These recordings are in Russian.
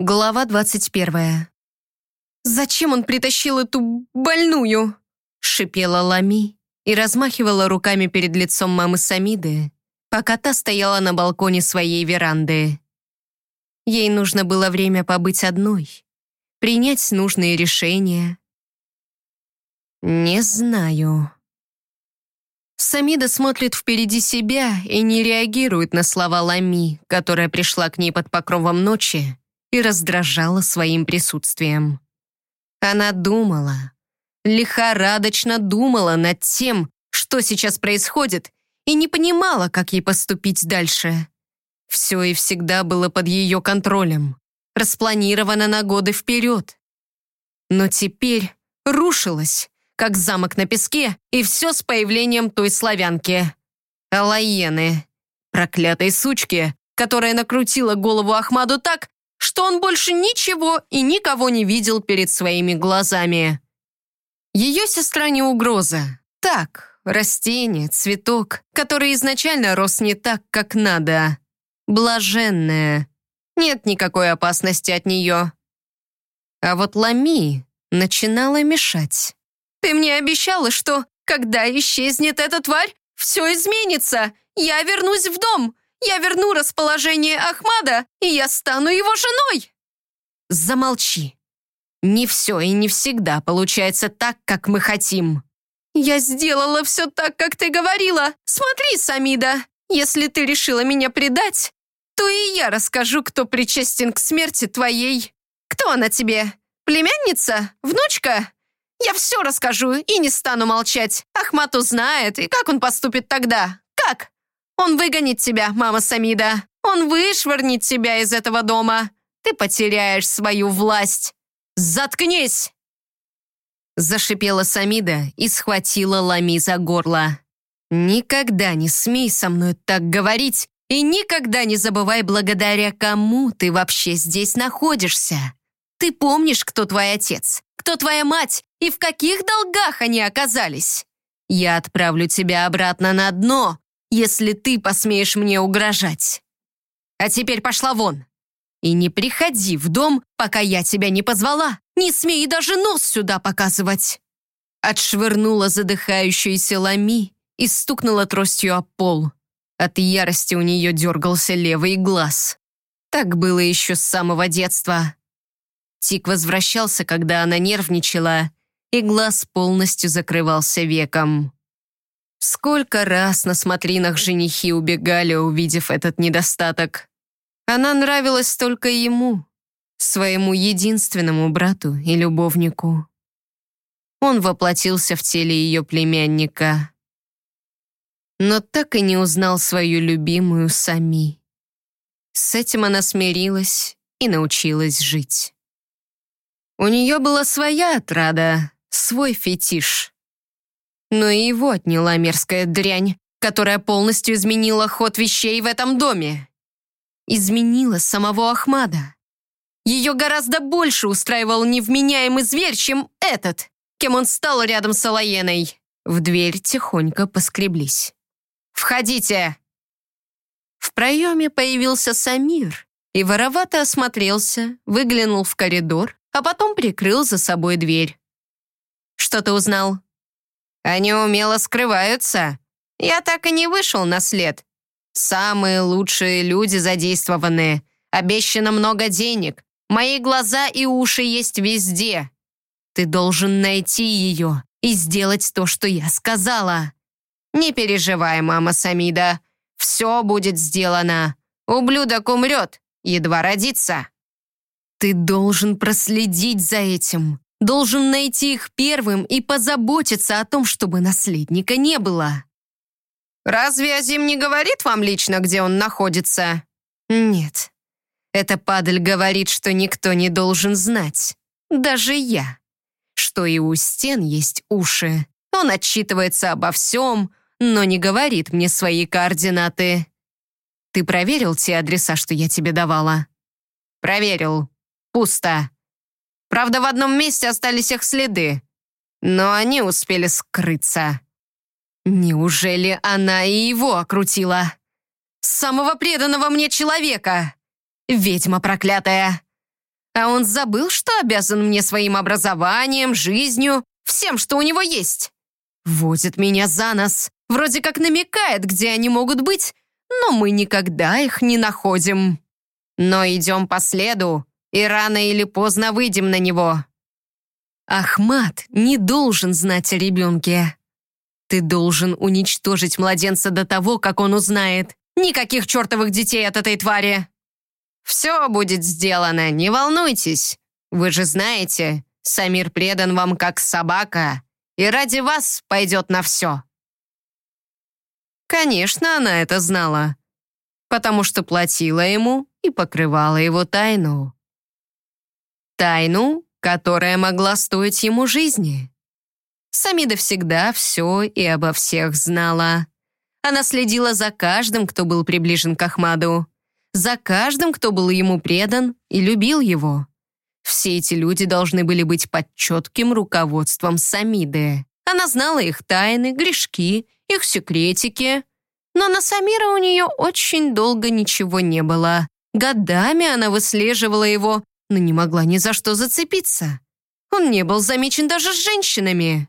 Глава 21. «Зачем он притащил эту больную?» — шипела Лами и размахивала руками перед лицом мамы Самиды, пока та стояла на балконе своей веранды. Ей нужно было время побыть одной, принять нужные решения. «Не знаю». Самида смотрит впереди себя и не реагирует на слова Лами, которая пришла к ней под покровом ночи и раздражала своим присутствием. Она думала, лихорадочно думала над тем, что сейчас происходит, и не понимала, как ей поступить дальше. Все и всегда было под ее контролем, распланировано на годы вперед. Но теперь рушилось, как замок на песке, и все с появлением той славянки. Алаены, проклятой сучки, которая накрутила голову Ахмаду так, что он больше ничего и никого не видел перед своими глазами. Ее сестра не угроза. Так, растение, цветок, который изначально рос не так, как надо. Блаженная. Нет никакой опасности от нее. А вот Лами начинала мешать. «Ты мне обещала, что, когда исчезнет эта тварь, все изменится. Я вернусь в дом. Я верну расположение Ахмада, и я стану его женой!» Замолчи. Не все и не всегда получается так, как мы хотим. «Я сделала все так, как ты говорила. Смотри, Самида, если ты решила меня предать, то и я расскажу, кто причастен к смерти твоей. Кто она тебе? Племянница? Внучка? Я все расскажу и не стану молчать. Ахмад узнает, и как он поступит тогда? Как? Он выгонит тебя, мама Самида. Он вышвырнет тебя из этого дома. Ты потеряешь свою власть. Заткнись!» Зашипела Самида и схватила Лами за горло. «Никогда не смей со мной так говорить и никогда не забывай, благодаря кому ты вообще здесь находишься. Ты помнишь, кто твой отец, кто твоя мать и в каких долгах они оказались? Я отправлю тебя обратно на дно, если ты посмеешь мне угрожать. А теперь пошла вон. И не приходи в дом, пока я тебя не позвала. Не смей даже нос сюда показывать». Отшвырнула задыхающуюся Лами и стукнула тростью об пол. От ярости у нее дергался левый глаз. Так было еще с самого детства. Тик возвращался, когда она нервничала, и глаз полностью закрывался веком. Сколько раз на смотринах женихи убегали, увидев этот недостаток. Она нравилась только ему, своему единственному брату и любовнику. Он воплотился в теле ее племянника. Но так и не узнал свою любимую Сами. С этим она смирилась и научилась жить. У нее была своя отрада, свой фетиш. Но и его отняла мерзкая дрянь, которая полностью изменила ход вещей в этом доме. Изменила самого Ахмада. Ее гораздо больше устраивал невменяемый зверь, чем этот, кем он стал рядом с Алаеной. В дверь тихонько поскреблись. «Входите!» В проеме появился Самир и воровато осмотрелся, выглянул в коридор, а потом прикрыл за собой дверь. «Что ты узнал?» «Они умело скрываются. Я так и не вышел на след. Самые лучшие люди задействованы. Обещано много денег. Мои глаза и уши есть везде. Ты должен найти ее и сделать то, что я сказала. Не переживай, мама Самида. Все будет сделано. Ублюдок умрет, едва родится». «Ты должен проследить за этим. Должен найти их первым и позаботиться о том, чтобы наследника не было». «Разве Азим не говорит вам лично, где он находится?» «Нет. Эта падаль говорит, что никто не должен знать. Даже я. Что и у стен есть уши. Он отчитывается обо всем, но не говорит мне свои координаты. Ты проверил те адреса, что я тебе давала?» «Проверил. Пусто. Правда, в одном месте остались их следы, но они успели скрыться». «Неужели она и его окрутила? Самого преданного мне человека! Ведьма проклятая! А он забыл, что обязан мне своим образованием, жизнью, всем, что у него есть. Водит меня за нос, вроде как намекает, где они могут быть, но мы никогда их не находим. Но идем по следу, и рано или поздно выйдем на него. Ахмад не должен знать о ребенке. Ты должен уничтожить младенца до того, как он узнает. Никаких чертовых детей от этой твари. Все будет сделано, не волнуйтесь. Вы же знаете, Самир предан вам как собака, и ради вас пойдет на все. Конечно, она это знала, потому что платила ему и покрывала его тайну. Тайну, которая могла стоить ему жизни. Самида всегда все и обо всех знала. Она следила за каждым, кто был приближен к Ахмаду, за каждым, кто был ему предан и любил его. Все эти люди должны были быть под четким руководством Самиды. Она знала их тайны, грешки, их секретики. Но на Самира у нее очень долго ничего не было. Годами она выслеживала его, но не могла ни за что зацепиться. Он не был замечен даже с женщинами.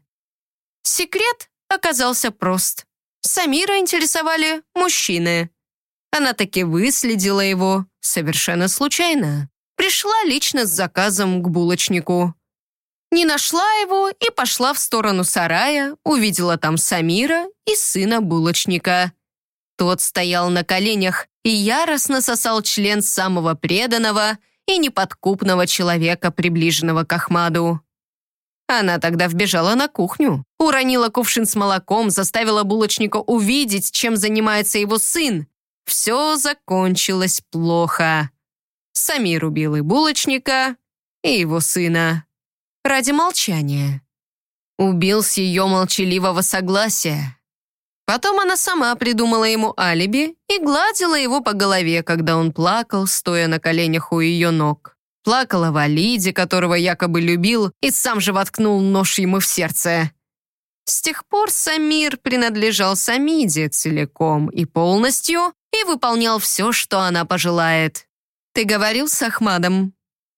Секрет оказался прост. Самира интересовали мужчины. Она таки выследила его совершенно случайно. Пришла лично с заказом к булочнику. Не нашла его и пошла в сторону сарая, увидела там Самира и сына булочника. Тот стоял на коленях и яростно сосал член самого преданного и неподкупного человека, приближенного к Ахмаду. Она тогда вбежала на кухню, уронила кувшин с молоком, заставила булочника увидеть, чем занимается его сын. Все закончилось плохо. Самир убил и булочника, и его сына. Ради молчания. Убил с ее молчаливого согласия. Потом она сама придумала ему алиби и гладила его по голове, когда он плакал, стоя на коленях у ее ног. Плакала Валиде, которого якобы любил, и сам же воткнул нож ему в сердце. С тех пор Самир принадлежал Самиде целиком и полностью и выполнял все, что она пожелает. Ты говорил с Ахмадом?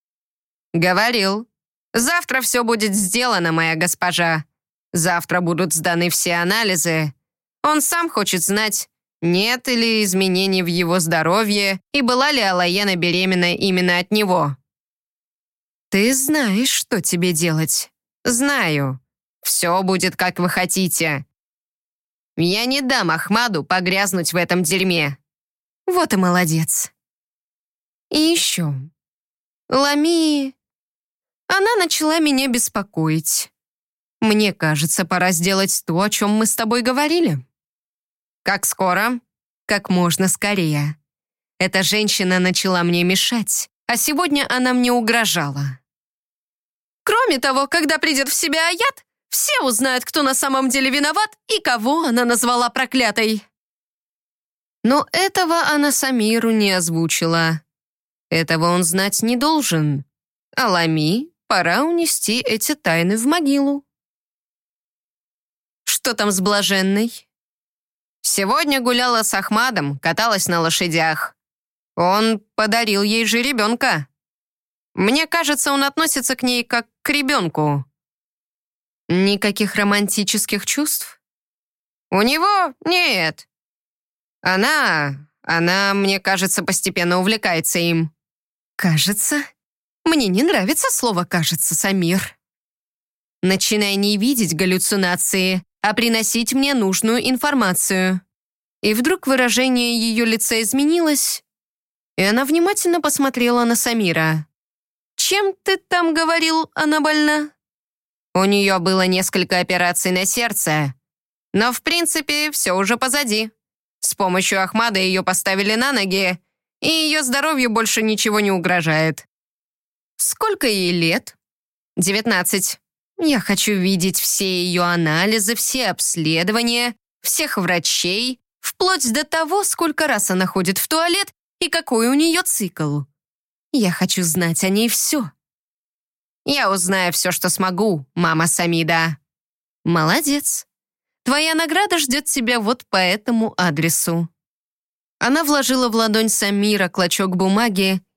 Говорил. Завтра все будет сделано, моя госпожа. Завтра будут сданы все анализы. Он сам хочет знать, нет ли изменений в его здоровье и была ли Алаена беременна именно от него. Ты знаешь, что тебе делать. Знаю. Все будет, как вы хотите. Я не дам Ахмаду погрязнуть в этом дерьме. Вот и молодец. И еще. Лами... Она начала меня беспокоить. Мне кажется, пора сделать то, о чем мы с тобой говорили. Как скоро? Как можно скорее. Эта женщина начала мне мешать, а сегодня она мне угрожала. Кроме того, когда придет в себя Аят, все узнают, кто на самом деле виноват и кого она назвала проклятой. Но этого она Самиру не озвучила. Этого он знать не должен. А Лами пора унести эти тайны в могилу. Что там с блаженной? Сегодня гуляла с Ахмадом, каталась на лошадях. Он подарил ей жеребенка. Мне кажется, он относится к ней как к ребенку. Никаких романтических чувств? У него нет. Она, мне кажется, постепенно увлекается им. Кажется? Мне не нравится слово «кажется», Самир. Начинай не видеть галлюцинации, а приносить мне нужную информацию. И вдруг выражение ее лица изменилось, и она внимательно посмотрела на Самира. «Чем ты там говорил, она больна?» У нее было несколько операций на сердце, но, в принципе, все уже позади. С помощью Ахмада ее поставили на ноги, и ее здоровью больше ничего не угрожает. Сколько ей лет? 19. Я хочу видеть все ее анализы, все обследования, всех врачей, вплоть до того, сколько раз она ходит в туалет и какой у нее цикл. Я хочу знать о ней все. Я узнаю все, что смогу, мама Самида. Молодец. Твоя награда ждет тебя вот по этому адресу. Она вложила в ладонь Самира клочок бумаги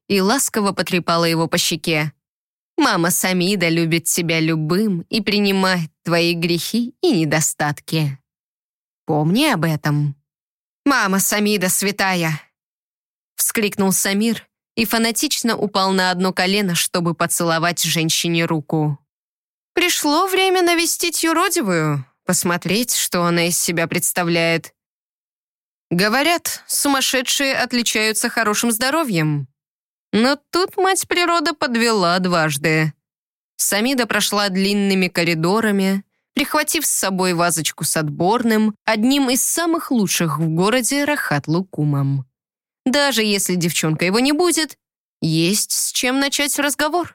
и ласково потрепала его по щеке. «Мама Самида любит тебя любым и принимает твои грехи и недостатки. Помни об этом». «Мама Самида святая!» Вскрикнул Самир и фанатично упал на одно колено, чтобы поцеловать женщине руку. Пришло время навестить юродивую, посмотреть, что она из себя представляет. Говорят, сумасшедшие отличаются хорошим здоровьем. Но тут мать природа подвела дважды. Самида прошла длинными коридорами, прихватив с собой вазочку с отборным, одним из самых лучших в городе рахат-лукумом. Даже если девчонка его не будет, есть с чем начать разговор.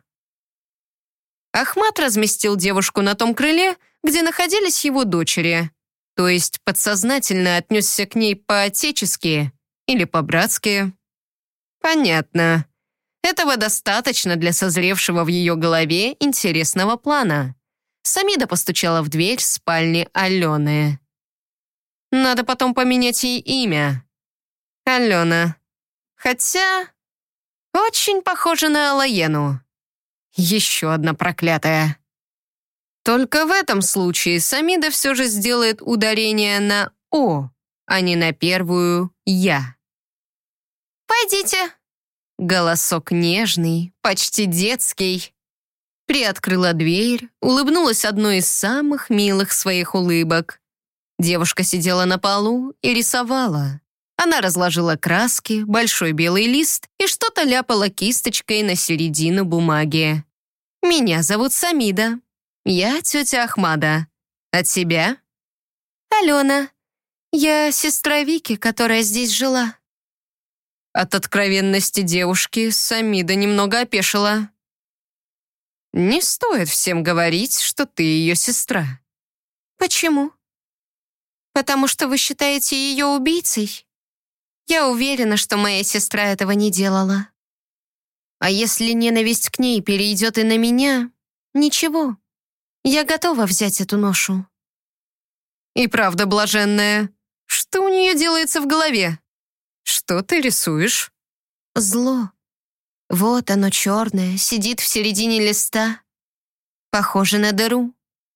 Ахмат разместил девушку на том крыле, где находились его дочери, то есть подсознательно отнесся к ней по-отечески или по-братски. Понятно. Этого достаточно для созревшего в ее голове интересного плана. Самида постучала в дверь спальни Алены. Надо потом поменять ей имя. Алена. Хотя очень похожа на Алаену. Еще одна проклятая. Только в этом случае Самида все же сделает ударение на «о», а не на первую «я». «Пойдите». Голосок нежный, почти детский. Приоткрыла дверь, улыбнулась одной из самых милых своих улыбок. Девушка сидела на полу и рисовала. Она разложила краски, большой белый лист и что-то ляпала кисточкой на середину бумаги. «Меня зовут Самида. Я тетя Ахмада. А тебя?» «Алена. Я сестра Вики, которая здесь жила». От откровенности девушки Самида немного опешила. «Не стоит всем говорить, что ты ее сестра». «Почему?» «Потому что вы считаете ее убийцей? Я уверена, что моя сестра этого не делала. А если ненависть к ней перейдет и на меня, ничего, я готова взять эту ношу». «И правда блаженная. Что у нее делается в голове? Что ты рисуешь?» «Зло. Вот оно черное, сидит в середине листа. Похоже на дыру».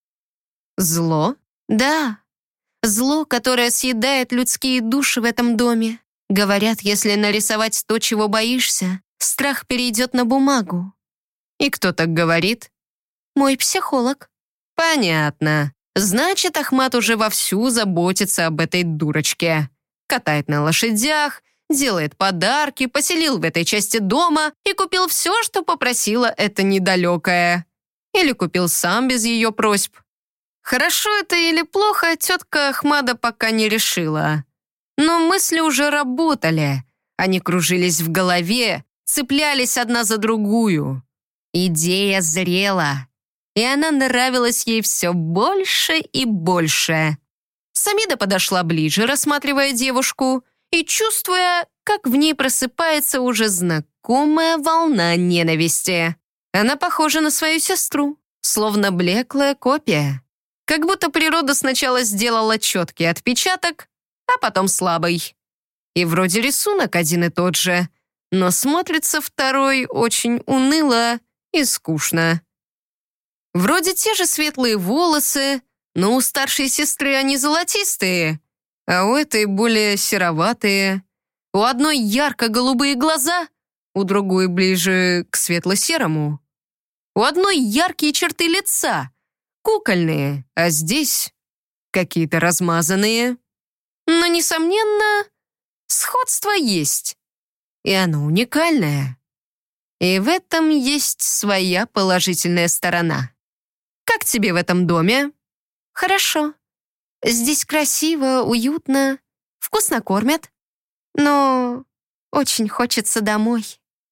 «Зло?» «Да. Зло, которое съедает людские души в этом доме. Говорят, если нарисовать то, чего боишься, страх перейдет на бумагу». «И кто так говорит?» «Мой психолог». «Понятно. Значит, Ахмат уже вовсю заботится об этой дурочке. Катает на лошадях, делает подарки, поселил в этой части дома и купил все, что попросила эта недалекая. Или купил сам без ее просьб. Хорошо это или плохо, тетка Ахмада пока не решила. Но мысли уже работали. Они кружились в голове, цеплялись одна за другую. Идея зрела, и она нравилась ей все больше и больше. Самида подошла ближе, рассматривая девушку, и чувствуя, как в ней просыпается уже знакомая волна ненависти. Она похожа на свою сестру, словно блеклая копия. Как будто природа сначала сделала четкий отпечаток, а потом слабый. И вроде рисунок один и тот же, но смотрится второй очень уныло и скучно. Вроде те же светлые волосы, но у старшей сестры они золотистые, а у этой более сероватые. У одной ярко-голубые глаза, у другой ближе к светло-серому. У одной яркие черты лица, кукольные, а здесь какие-то размазанные. Но, несомненно, сходство есть, и оно уникальное. И в этом есть своя положительная сторона. Как тебе в этом доме? Хорошо. Здесь красиво, уютно, вкусно кормят. Но очень хочется домой.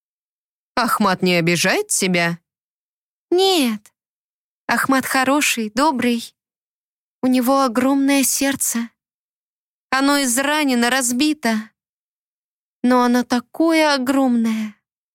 Ахмат не обижает тебя? Нет. Ахмат хороший, добрый. У него огромное сердце. Оно изранено, разбито. Но оно такое огромное.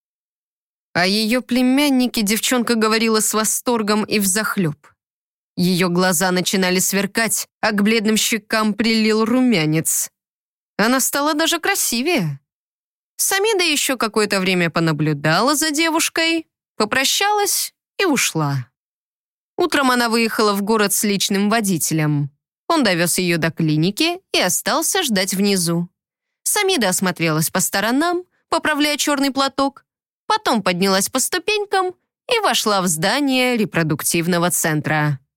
О ее племяннике девчонка говорила с восторгом и взахлеб. Ее глаза начинали сверкать, а к бледным щекам прилил румянец. Она стала даже красивее. Самида еще какое-то время понаблюдала за девушкой, попрощалась и ушла. Утром она выехала в город с личным водителем. Он довез ее до клиники и остался ждать внизу. Самида осмотрелась по сторонам, поправляя черный платок, потом поднялась по ступенькам и вошла в здание репродуктивного центра.